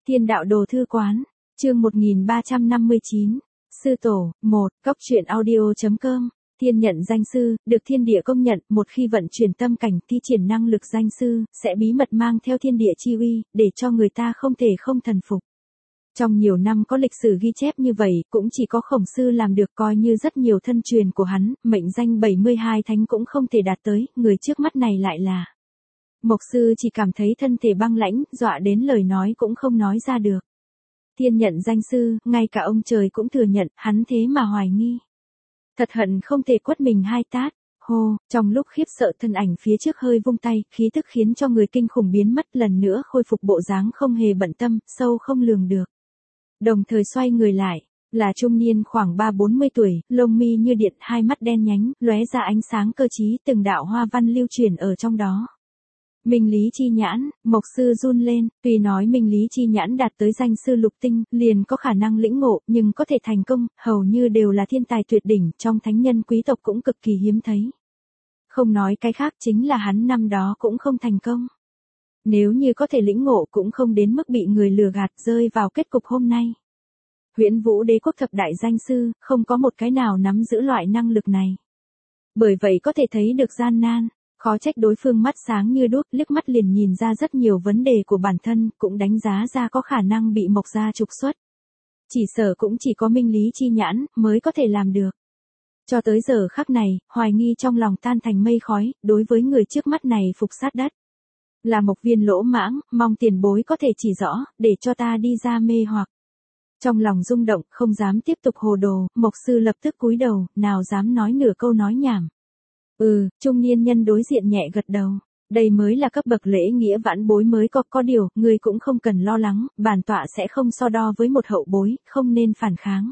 Thiên đạo đồ thư quán, chương 1359, Sư Tổ, 1, Cóc truyện audio.com, thiên nhận danh sư, được thiên địa công nhận, một khi vận chuyển tâm cảnh thi triển năng lực danh sư, sẽ bí mật mang theo thiên địa chi uy, để cho người ta không thể không thần phục. Trong nhiều năm có lịch sử ghi chép như vậy, cũng chỉ có Khổng Sư làm được, coi như rất nhiều thân truyền của hắn, mệnh danh 72 thánh cũng không thể đạt tới, người trước mắt này lại là. Mộc Sư chỉ cảm thấy thân thể băng lãnh, dọa đến lời nói cũng không nói ra được. Thiên nhận danh sư, ngay cả ông trời cũng thừa nhận, hắn thế mà hoài nghi. Thật hận không thể quất mình hai tát. Hô, trong lúc khiếp sợ thân ảnh phía trước hơi vung tay, khí tức khiến cho người kinh khủng biến mất, lần nữa khôi phục bộ dáng không hề bận tâm, sâu không lường được. Đồng thời xoay người lại, là trung niên khoảng 30-40 tuổi, lông mi như điện, hai mắt đen nhánh, lóe ra ánh sáng cơ trí, từng đạo hoa văn lưu truyền ở trong đó. Minh Lý Chi Nhãn, Mộc Sư run lên, tuy nói Minh Lý Chi Nhãn đạt tới danh sư lục tinh, liền có khả năng lĩnh ngộ, nhưng có thể thành công, hầu như đều là thiên tài tuyệt đỉnh, trong thánh nhân quý tộc cũng cực kỳ hiếm thấy. Không nói cái khác, chính là hắn năm đó cũng không thành công. Nếu như có thể lĩnh ngộ cũng không đến mức bị người lừa gạt, rơi vào kết cục hôm nay. Huyễn Vũ Đế quốc thập đại danh sư, không có một cái nào nắm giữ loại năng lực này. Bởi vậy có thể thấy được gian nan. Khó trách đối phương mắt sáng như đuốc, liếc mắt liền nhìn ra rất nhiều vấn đề của bản thân, cũng đánh giá ra có khả năng bị Mộc gia trục xuất. Chỉ sợ cũng chỉ có Minh Lý Chi Nhãn mới có thể làm được. Cho tới giờ khắc này, hoài nghi trong lòng tan thành mây khói, đối với người trước mắt này phục sát đất. Là Mộc Viên lỗ mãng, mong tiền bối có thể chỉ rõ, để cho ta đi ra mê hoặc. Trong lòng rung động, không dám tiếp tục hồ đồ, Mộc Sư lập tức cúi đầu, nào dám nói nửa câu nói nhảm. Trung niên nhân đối diện nhẹ gật đầu. Đây mới là cấp bậc lễ nghĩa vãn bối mới có điều, ngươi cũng không cần lo lắng, bản tọa sẽ không so đo với một hậu bối, không nên phản kháng.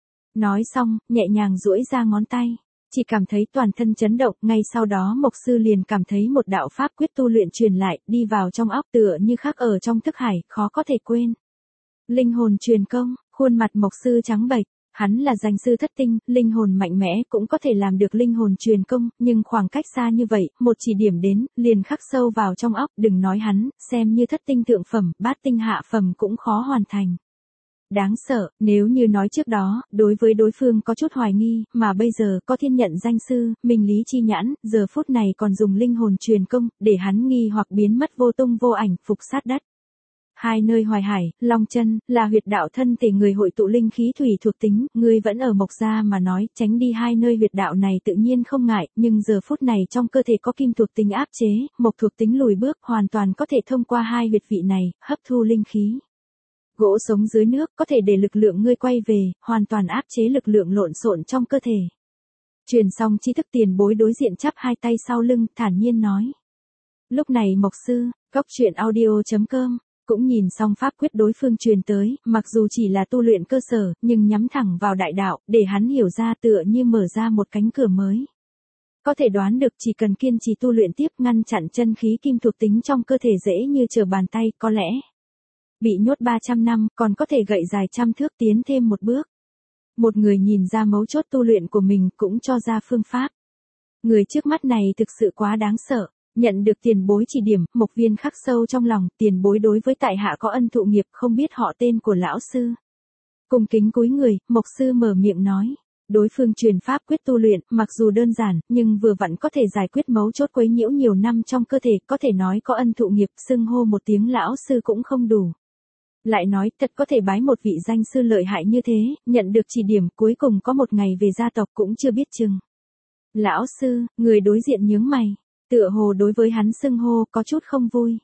Nói xong, nhẹ nhàng duỗi ra ngón tay. Chỉ cảm thấy toàn thân chấn động, ngay sau đó Mộc Sư liền cảm thấy một đạo pháp quyết tu luyện truyền lại, đi vào trong óc tựa như khắc ở trong thức hải, khó có thể quên. Linh hồn truyền công, khuôn mặt Mộc Sư trắng bệch. Hắn là danh sư thất tinh, linh hồn mạnh mẽ, cũng có thể làm được linh hồn truyền công, nhưng khoảng cách xa như vậy, một chỉ điểm đến, liền khắc sâu vào trong óc, đừng nói hắn, xem như thất tinh thượng phẩm, bát tinh hạ phẩm cũng khó hoàn thành. Đáng sợ, nếu như nói trước đó, đối với đối phương có chút hoài nghi, mà bây giờ có thiên nhận danh sư, Minh Lý Chi Nhãn, giờ phút này còn dùng linh hồn truyền công, để hắn nghi hoặc biến mất vô tung vô ảnh, phục sát đất. Hai nơi Hoài Hải, Long Chân, là huyệt đạo thân thể người hội tụ linh khí thủy thuộc tính, ngươi vẫn ở Mộc gia mà nói, tránh đi hai nơi huyệt đạo này tự nhiên không ngại, nhưng giờ phút này trong cơ thể có kim thuộc tính áp chế, mộc thuộc tính lùi bước, hoàn toàn có thể thông qua hai huyệt vị này, hấp thu linh khí. Gỗ sống dưới nước, có thể để lực lượng ngươi quay về, hoàn toàn áp chế lực lượng lộn xộn trong cơ thể. Truyền xong tri thức tiền bối đối diện chắp hai tay sau lưng, thản nhiên nói. Lúc này Mộc Sư, Cóc truyện audio.com. Cũng nhìn xong pháp quyết đối phương truyền tới, mặc dù chỉ là tu luyện cơ sở, nhưng nhắm thẳng vào đại đạo, để hắn hiểu ra tựa như mở ra một cánh cửa mới. Có thể đoán được chỉ cần kiên trì tu luyện tiếp, ngăn chặn chân khí kim thuộc tính trong cơ thể dễ như trở bàn tay, có lẽ bị nhốt 300 năm, còn có thể gậy dài trăm thước tiến thêm một bước. Một người nhìn ra mấu chốt tu luyện của mình, cũng cho ra phương pháp. Người trước mắt này thực sự quá đáng sợ. Nhận được tiền bối chỉ điểm, Mộc Viên khắc sâu trong lòng, tiền bối đối với tại hạ có ân thụ nghiệp, không biết họ tên của lão sư. Cùng kính cúi người, Mộc Sư mở miệng nói. Đối phương truyền pháp quyết tu luyện, mặc dù đơn giản, nhưng vừa vặn có thể giải quyết mấu chốt quấy nhiễu nhiều năm trong cơ thể, có thể nói có ân thụ nghiệp, xưng hô một tiếng lão sư cũng không đủ. Lại nói, thật có thể bái một vị danh sư lợi hại như thế, nhận được chỉ điểm, cuối cùng có một ngày về gia tộc cũng chưa biết chừng. Lão sư, người đối diện nhướng mày. Tựa hồ đối với hắn xưng hô có chút không vui.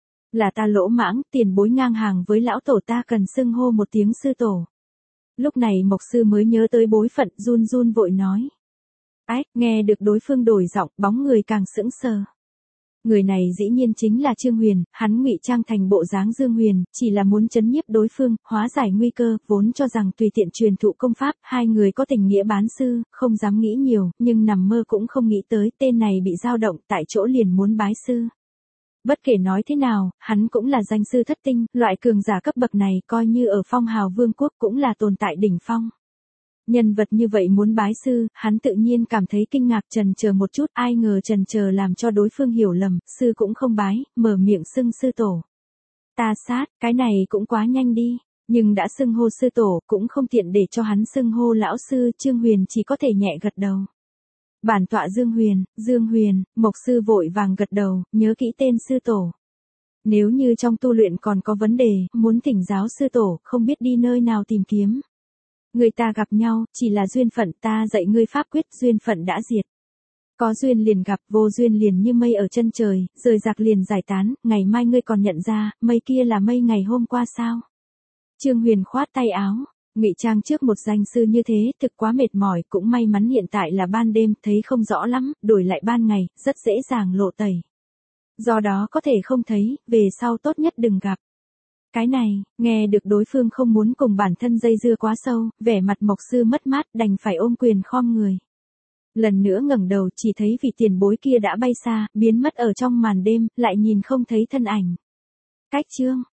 Là ta lỗ mãng, tiền bối ngang hàng với lão tổ, ta cần xưng hô một tiếng sư tổ. Lúc này Mộc Sư mới nhớ tới bối phận, run run vội nói. Ách, nghe được đối phương đổi giọng, bóng người càng sững sờ. Người này dĩ nhiên chính là Trương Huyền, hắn ngụy trang thành bộ dáng Dương Huyền, chỉ là muốn trấn nhiếp đối phương, hóa giải nguy cơ, vốn cho rằng tùy tiện truyền thụ công pháp, hai người có tình nghĩa bán sư, không dám nghĩ nhiều, nhưng nằm mơ cũng không nghĩ tới, tên này bị dao động, tại chỗ liền muốn bái sư. Bất kể nói thế nào, hắn cũng là danh sư thất tinh, loại cường giả cấp bậc này coi như ở Phong Hào Vương quốc cũng là tồn tại đỉnh phong. Nhân vật như vậy muốn bái sư, hắn tự nhiên cảm thấy kinh ngạc, chần chờ một chút, ai ngờ chần chờ làm cho đối phương hiểu lầm, sư cũng không bái, mở miệng xưng sư tổ. Ta sát, cái này cũng quá nhanh đi. Nhưng đã xưng hô sư tổ, cũng không tiện để cho hắn xưng hô lão sư, Trương Huyền chỉ có thể nhẹ gật đầu. Bản tọa Dương Huyền, Mộc sư vội vàng gật đầu, nhớ kỹ tên sư tổ. Nếu như trong tu luyện còn có vấn đề, muốn thỉnh giáo sư tổ, không biết đi nơi nào tìm kiếm. Người ta gặp nhau, chỉ là duyên phận, ta dạy ngươi pháp quyết, duyên phận đã diệt. Có duyên liền gặp, vô duyên liền như mây ở chân trời, rời rạc liền giải tán, ngày mai ngươi còn nhận ra, mây kia là mây ngày hôm qua sao? Trương Huyền khoát tay áo, ngụy trang trước một danh sư như thế, thực quá mệt mỏi, cũng may mắn hiện tại là ban đêm, thấy không rõ lắm, đổi lại ban ngày, rất dễ dàng lộ tẩy. Do đó có thể không thấy, về sau tốt nhất đừng gặp. Cái này, nghe được đối phương không muốn cùng bản thân dây dưa quá sâu, vẻ mặt Mộc sư mất mát, đành phải ôm quyền khom người. Lần nữa ngẩng đầu chỉ thấy vị tiền bối kia đã bay xa, biến mất ở trong màn đêm, lại nhìn không thấy thân ảnh. Cách chương